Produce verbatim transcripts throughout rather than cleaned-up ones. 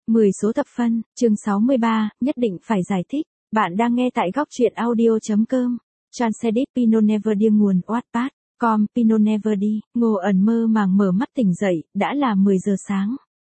mười số thập phân, chương sáu mươi ba, nhất định phải giải thích. Bạn đang nghe tại góc truyện audio.com. Transedit Pinot Never đi nguồn Wattpad. Com Pinot Never đi. Ngô ẩn mơ màng mở mắt tỉnh dậy, đã là mười giờ sáng.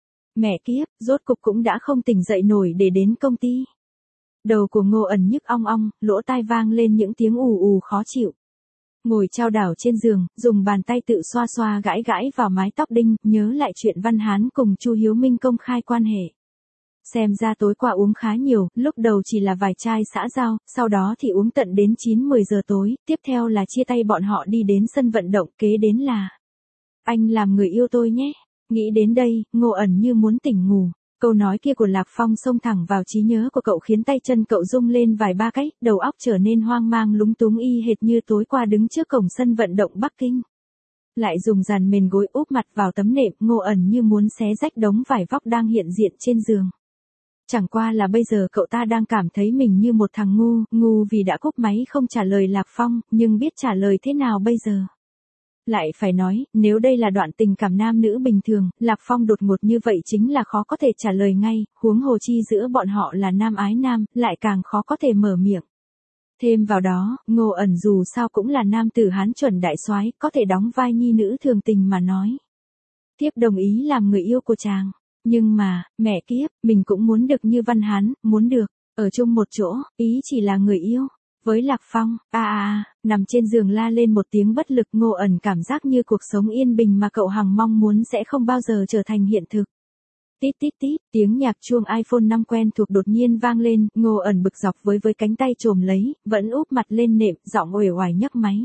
Mẹ kiếp, rốt cục cũng đã không tỉnh dậy nổi để đến công ty. Đầu của Ngô ẩn nhức ong ong, lỗ tai vang lên những tiếng ù ù khó chịu. Ngồi chao đảo trên giường, dùng bàn tay tự xoa xoa gãi gãi vào mái tóc đinh, nhớ lại chuyện Văn Hán cùng Chu Hiếu Minh công khai quan hệ. Xem ra tối qua uống khá nhiều, lúc đầu chỉ là vài chai xã giao, sau đó thì uống tận đến chín mười giờ tối, tiếp theo là chia tay bọn họ đi đến sân vận động, kế đến là anh làm người yêu tôi nhé. Nghĩ đến đây, Ngô ẩn như muốn tỉnh ngủ. Câu nói kia của Lạc Phong xông thẳng vào trí nhớ của cậu khiến tay chân cậu rung lên vài ba cái, đầu óc trở nên hoang mang lúng túng y hệt như tối qua đứng trước cổng sân vận động Bắc Kinh. Lại dùng dàn mền gối úp mặt vào tấm nệm, Ngô ẩn như muốn xé rách đống vải vóc đang hiện diện trên giường. Chẳng qua là bây giờ cậu ta đang cảm thấy mình như một thằng ngu, ngu vì đã cúp máy không trả lời Lạc Phong, nhưng biết trả lời thế nào bây giờ. Lại phải nói, nếu đây là đoạn tình cảm nam nữ bình thường, Lạc Phong đột ngột như vậy chính là khó có thể trả lời ngay, huống hồ chi giữa bọn họ là nam ái nam, lại càng khó có thể mở miệng. Thêm vào đó, Ngô ẩn dù sao cũng là nam tử Hán chuẩn đại soái, có thể đóng vai nhi nữ thường tình mà nói. Tiếp đồng ý làm người yêu của chàng. Nhưng mà, mẹ kiếp, mình cũng muốn được như Văn Hán, muốn được, ở chung một chỗ, ý chỉ là người yêu. Với Lạc Phong, a a a, nằm trên giường la lên một tiếng bất lực, Ngô ẩn cảm giác như cuộc sống yên bình mà cậu hằng mong muốn sẽ không bao giờ trở thành hiện thực. Tít tít tít, tiếng nhạc chuông iPhone năm quen thuộc đột nhiên vang lên, Ngô ẩn bực dọc với với cánh tay chồm lấy, vẫn úp mặt lên nệm, giọng uể oải nhấc máy.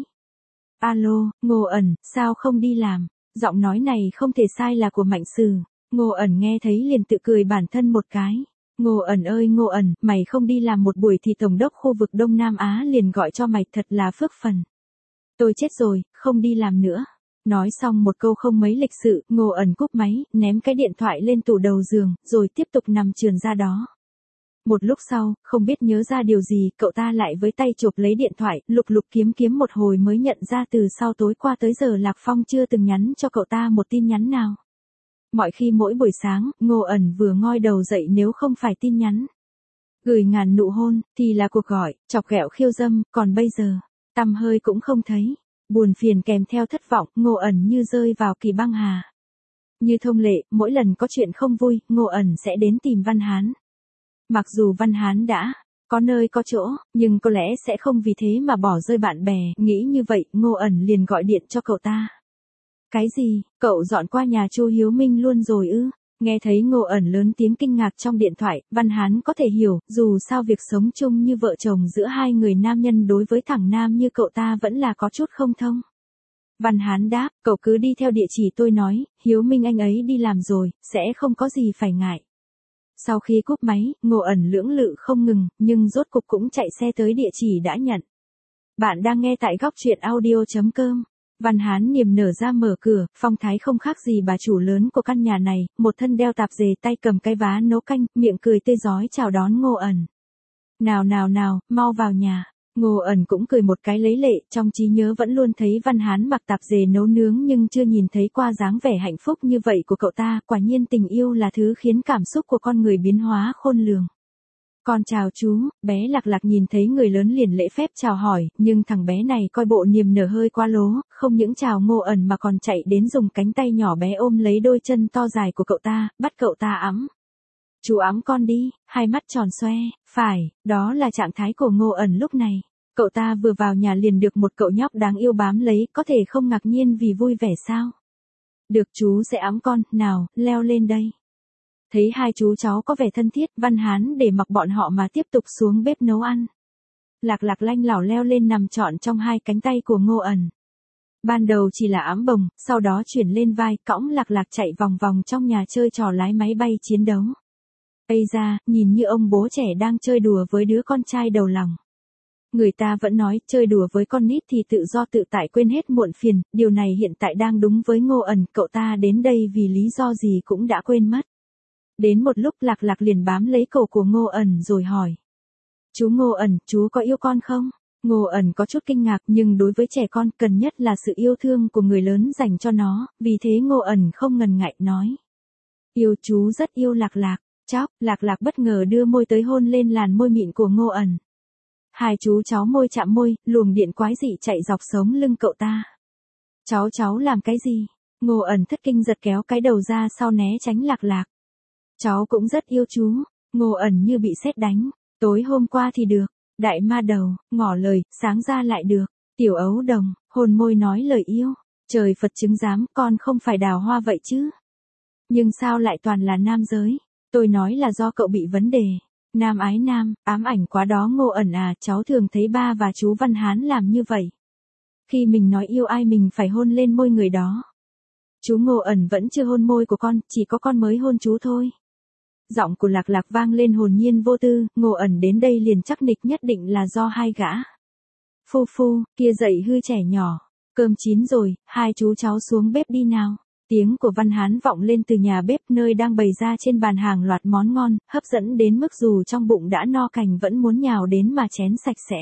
Alo, Ngô ẩn, sao không đi làm? Giọng nói này không thể sai là của Mạnh Sử. Ngô ẩn nghe thấy liền tự cười bản thân một cái. Ngô ẩn ơi Ngô ẩn, mày không đi làm một buổi thì Tổng đốc khu vực Đông Nam Á liền gọi cho mày, thật là phước phần. Tôi chết rồi, không đi làm nữa. Nói xong một câu không mấy lịch sự, Ngô ẩn cúp máy, ném cái điện thoại lên tủ đầu giường, rồi tiếp tục nằm chườn ra đó. Một lúc sau, không biết nhớ ra điều gì, cậu ta lại với tay chộp lấy điện thoại, lục lục kiếm kiếm một hồi mới nhận ra từ sau tối qua tới giờ Lạc Phong chưa từng nhắn cho cậu ta một tin nhắn nào. Mọi khi mỗi buổi sáng, Ngô ẩn vừa ngoi đầu dậy nếu không phải tin nhắn gửi ngàn nụ hôn, thì là cuộc gọi, chọc ghẹo khiêu dâm, còn bây giờ, tăm hơi cũng không thấy. Buồn phiền kèm theo thất vọng, Ngô ẩn như rơi vào kỳ băng hà. Như thông lệ, mỗi lần có chuyện không vui, Ngô ẩn sẽ đến tìm Văn Hán. Mặc dù Văn Hán đã có nơi có chỗ, nhưng có lẽ sẽ không vì thế mà bỏ rơi bạn bè, nghĩ như vậy, Ngô ẩn liền gọi điện cho cậu ta. Cái gì, cậu dọn qua nhà Chu Hiếu Minh luôn rồi ư? Nghe thấy Ngô ẩn lớn tiếng kinh ngạc trong điện thoại, Văn Hán có thể hiểu, dù sao việc sống chung như vợ chồng giữa hai người nam nhân đối với thằng nam như cậu ta vẫn là có chút không thông. Văn Hán đáp, cậu cứ đi theo địa chỉ tôi nói, Hiếu Minh anh ấy đi làm rồi, sẽ không có gì phải ngại. Sau khi cúp máy, Ngô ẩn lưỡng lự không ngừng, nhưng rốt cục cũng chạy xe tới địa chỉ đã nhận. Bạn đang nghe tại góc truyện audio.com. Văn Hán niềm nở ra mở cửa, phong thái không khác gì bà chủ lớn của căn nhà này, một thân đeo tạp dề, tay cầm cái vá nấu canh, miệng cười tươi rói chào đón Ngô ẩn. Nào nào nào, mau vào nhà. Ngô ẩn cũng cười một cái lấy lệ, trong trí nhớ vẫn luôn thấy Văn Hán mặc tạp dề nấu nướng nhưng chưa nhìn thấy qua dáng vẻ hạnh phúc như vậy của cậu ta, quả nhiên tình yêu là thứ khiến cảm xúc của con người biến hóa khôn lường. Con chào chú, bé Lạc Lạc nhìn thấy người lớn liền lễ phép chào hỏi, nhưng thằng bé này coi bộ niềm nở hơi quá lố, không những chào Ngô ẩn mà còn chạy đến dùng cánh tay nhỏ bé ôm lấy đôi chân to dài của cậu ta, bắt cậu ta ẵm. Chú ẵm con đi, hai mắt tròn xoe, phải, đó là trạng thái của Ngô ẩn lúc này. Cậu ta vừa vào nhà liền được một cậu nhóc đáng yêu bám lấy, có thể không ngạc nhiên vì vui vẻ sao? Được, chú sẽ ẵm con, nào, leo lên đây. Thấy hai chú cháu có vẻ thân thiết, Văn Hán để mặc bọn họ mà tiếp tục xuống bếp nấu ăn. Lạc Lạc lanh lảo leo lên nằm trọn trong hai cánh tay của Ngô ẩn. Ban đầu chỉ là ẵm bồng, sau đó chuyển lên vai, cõng Lạc Lạc chạy vòng vòng trong nhà chơi trò lái máy bay chiến đấu. Ây da, nhìn như ông bố trẻ đang chơi đùa với đứa con trai đầu lòng. Người ta vẫn nói, chơi đùa với con nít thì tự do tự tại quên hết muộn phiền, điều này hiện tại đang đúng với Ngô ẩn, cậu ta đến đây vì lý do gì cũng đã quên mất. Đến một lúc Lạc Lạc liền bám lấy cổ của Ngô ẩn rồi hỏi. Chú Ngô ẩn, chú có yêu con không? Ngô ẩn có chút kinh ngạc, nhưng đối với trẻ con cần nhất là sự yêu thương của người lớn dành cho nó, vì thế Ngô ẩn không ngần ngại nói. Yêu chú, rất yêu Lạc Lạc. Chóc, Lạc Lạc bất ngờ đưa môi tới hôn lên làn môi mịn của Ngô ẩn. Hai chú cháu môi chạm môi, luồng điện quái dị chạy dọc sống lưng cậu ta. Cháu cháu làm cái gì? Ngô ẩn thất kinh giật kéo cái đầu ra sau né tránh Lạc Lạc. Cháu cũng rất yêu chú. Ngô ẩn như bị sét đánh. Tối hôm qua thì được. Đại ma đầu, ngỏ lời, sáng ra lại được. Tiểu ấu đồng, hôn môi nói lời yêu. Trời Phật chứng giám, con không phải đào hoa vậy chứ. Nhưng sao lại toàn là nam giới? Tôi nói là do cậu bị vấn đề. Nam ái nam, ám ảnh quá đó Ngô ẩn à, cháu thường thấy ba và chú Văn Hán làm như vậy. Khi mình nói yêu ai mình phải hôn lên môi người đó. Chú Ngô ẩn vẫn chưa hôn môi của con, chỉ có con mới hôn chú thôi. Giọng của Lạc Lạc vang lên hồn nhiên vô tư, Ngô ẩn đến đây liền chắc nịch nhất định là do hai gã. Phu phu, kia dậy hư trẻ nhỏ, cơm chín rồi, hai chú cháu xuống bếp đi nào. Tiếng của Văn Hán vọng lên từ nhà bếp nơi đang bày ra trên bàn hàng loạt món ngon, hấp dẫn đến mức dù trong bụng đã no cành vẫn muốn nhào đến mà chén sạch sẽ.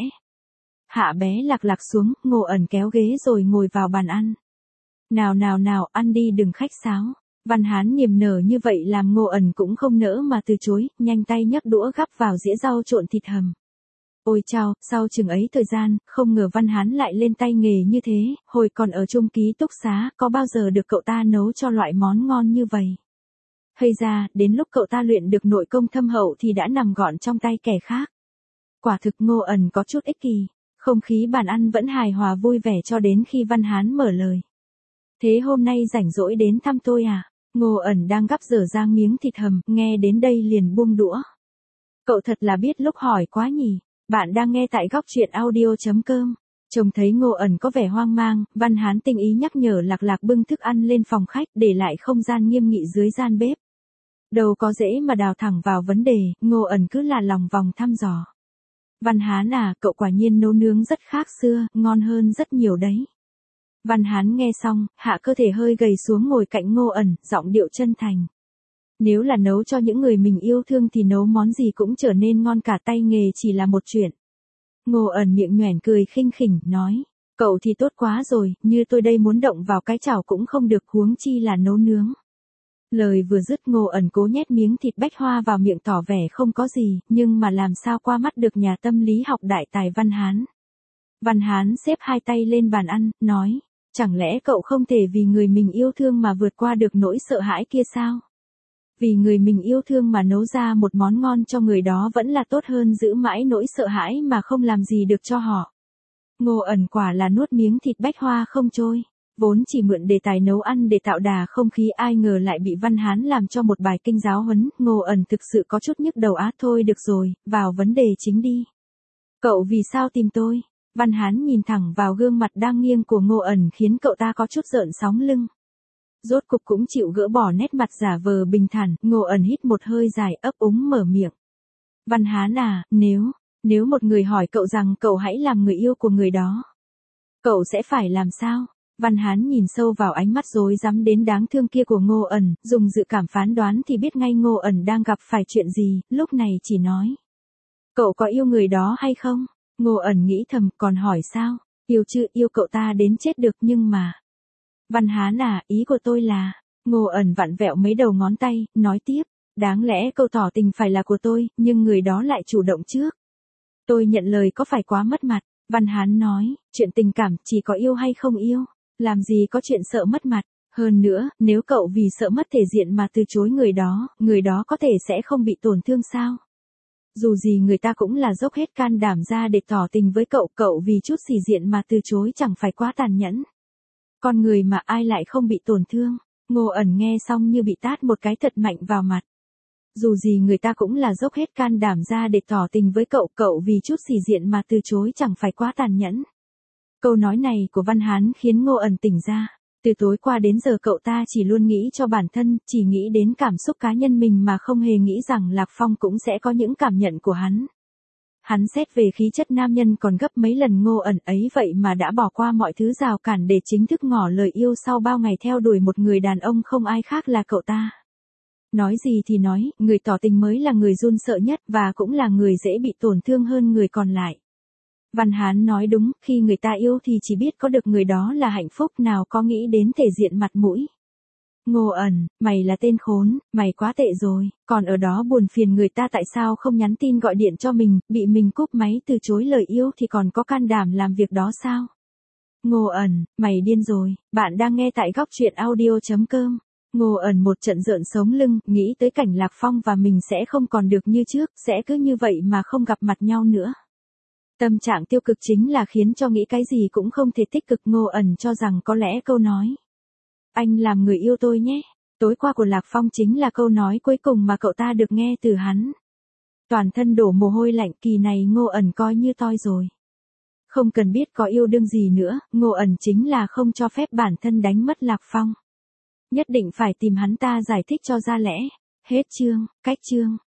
Hạ bé Lạc Lạc xuống, Ngô ẩn kéo ghế rồi ngồi vào bàn ăn. Nào nào nào, ăn đi đừng khách sáo. Văn Hán niềm nở như vậy làm Ngô ẩn cũng không nỡ mà từ chối, nhanh tay nhấc đũa gắp vào dĩa rau trộn thịt hầm. Ôi chao, sau chừng ấy thời gian, không ngờ Văn Hán lại lên tay nghề như thế, hồi còn ở chung ký túc xá, có bao giờ được cậu ta nấu cho loại món ngon như vậy. Hay ra, đến lúc cậu ta luyện được nội công thâm hậu thì đã nằm gọn trong tay kẻ khác. Quả thực Ngô ẩn có chút ích kỷ, không khí bàn ăn vẫn hài hòa vui vẻ cho đến khi Văn Hán mở lời. Thế hôm nay rảnh rỗi đến thăm tôi à? Ngô ẩn đang gắp dở dang miếng thịt hầm, nghe đến đây liền buông đũa. Cậu thật là biết lúc hỏi quá nhỉ. Bạn đang nghe tại góc truyện audio chấm com. Trông thấy Ngô ẩn có vẻ hoang mang, Văn Hán tinh ý nhắc nhở Lạc Lạc bưng thức ăn lên phòng khách để lại không gian nghiêm nghị dưới gian bếp. Đâu có dễ mà đào thẳng vào vấn đề, Ngô ẩn cứ là lòng vòng thăm dò. Văn Hán à, cậu quả nhiên nấu nướng rất khác xưa, ngon hơn rất nhiều đấy. Văn Hán nghe xong, hạ cơ thể hơi gầy xuống ngồi cạnh Ngô ẩn, giọng điệu chân thành. Nếu là nấu cho những người mình yêu thương thì nấu món gì cũng trở nên ngon cả, tay nghề chỉ là một chuyện. Ngô ẩn miệng nhoẻn cười khinh khỉnh, nói, cậu thì tốt quá rồi, như tôi đây muốn động vào cái chảo cũng không được, huống chi là nấu nướng. Lời vừa dứt Ngô ẩn cố nhét miếng thịt bách hoa vào miệng tỏ vẻ không có gì, nhưng mà làm sao qua mắt được nhà tâm lý học đại tài Văn Hán. Văn Hán xếp hai tay lên bàn ăn, nói, chẳng lẽ cậu không thể vì người mình yêu thương mà vượt qua được nỗi sợ hãi kia sao? Vì người mình yêu thương mà nấu ra một món ngon cho người đó vẫn là tốt hơn giữ mãi nỗi sợ hãi mà không làm gì được cho họ. Ngô ẩn quả là nuốt miếng thịt bách hoa không trôi. Vốn chỉ mượn đề tài nấu ăn để tạo đà không khí, ai ngờ lại bị Văn Hán làm cho một bài kinh giáo huấn. Ngô ẩn thực sự có chút nhức đầu á. Thôi được rồi, vào vấn đề chính đi. Cậu vì sao tìm tôi? Văn Hán nhìn thẳng vào gương mặt đang nghiêng của Ngô ẩn khiến cậu ta có chút rợn sóng lưng. Rốt cục cũng chịu gỡ bỏ nét mặt giả vờ bình thản, Ngô ẩn hít một hơi dài, ấp úng mở miệng. Văn Hán à, nếu, nếu một người hỏi cậu rằng cậu hãy làm người yêu của người đó, cậu sẽ phải làm sao? Văn Hán nhìn sâu vào ánh mắt rối rắm đến đáng thương kia của Ngô ẩn, dùng dự cảm phán đoán thì biết ngay Ngô ẩn đang gặp phải chuyện gì, lúc này chỉ nói. Cậu có yêu người đó hay không? Ngô ẩn nghĩ thầm, còn hỏi sao? Yêu chứ, yêu cậu ta đến chết được, nhưng mà... Văn Hán à, ý của tôi là... Ngô ẩn vặn vẹo mấy đầu ngón tay, nói tiếp. Đáng lẽ câu tỏ tình phải là của tôi, nhưng người đó lại chủ động trước. Tôi nhận lời có phải quá mất mặt? Văn Hán nói, chuyện tình cảm chỉ có yêu hay không yêu, làm gì có chuyện sợ mất mặt. Hơn nữa, nếu cậu vì sợ mất thể diện mà từ chối người đó, người đó có thể sẽ không bị tổn thương sao? Dù gì người ta cũng là dốc hết can đảm ra để tỏ tình với cậu, cậu vì chút xì diện mà từ chối chẳng phải quá tàn nhẫn. Con người mà ai lại không bị tổn thương? Ngô ẩn nghe xong như bị tát một cái thật mạnh vào mặt. Dù gì người ta cũng là dốc hết can đảm ra để tỏ tình với cậu, cậu vì chút xì diện mà từ chối chẳng phải quá tàn nhẫn. Câu nói này của Văn Hán khiến Ngô ẩn tỉnh ra. Từ tối qua đến giờ cậu ta chỉ luôn nghĩ cho bản thân, chỉ nghĩ đến cảm xúc cá nhân mình mà không hề nghĩ rằng Lạc Phong cũng sẽ có những cảm nhận của hắn. Hắn xét về khí chất nam nhân còn gấp mấy lần Ngô ẩn ấy vậy mà đã bỏ qua mọi thứ rào cản để chính thức ngỏ lời yêu sau bao ngày theo đuổi một người đàn ông không ai khác là cậu ta. Nói gì thì nói, người tỏ tình mới là người run sợ nhất và cũng là người dễ bị tổn thương hơn người còn lại. Văn Hán nói đúng, khi người ta yêu thì chỉ biết có được người đó là hạnh phúc, nào có nghĩ đến thể diện mặt mũi. Ngô ẩn, mày là tên khốn, mày quá tệ rồi, còn ở đó buồn phiền người ta tại sao không nhắn tin gọi điện cho mình, bị mình cúp máy từ chối lời yêu thì còn có can đảm làm việc đó sao? Ngô ẩn, mày điên rồi, bạn đang nghe tại góc truyện audio.com. Ngô ẩn một trận rợn sống lưng, nghĩ tới cảnh Lạc Phong và mình sẽ không còn được như trước, sẽ cứ như vậy mà không gặp mặt nhau nữa. Tâm trạng tiêu cực chính là khiến cho nghĩ cái gì cũng không thể tích cực. Ngô ẩn cho rằng có lẽ câu nói "anh làm người yêu tôi nhé" tối qua của Lạc Phong chính là câu nói cuối cùng mà cậu ta được nghe từ hắn. Toàn thân đổ mồ hôi lạnh, kỳ này Ngô ẩn coi như toi rồi. Không cần biết có yêu đương gì nữa, Ngô ẩn chính là không cho phép bản thân đánh mất Lạc Phong. Nhất định phải tìm hắn ta giải thích cho ra lẽ. Hết chương, cách chương.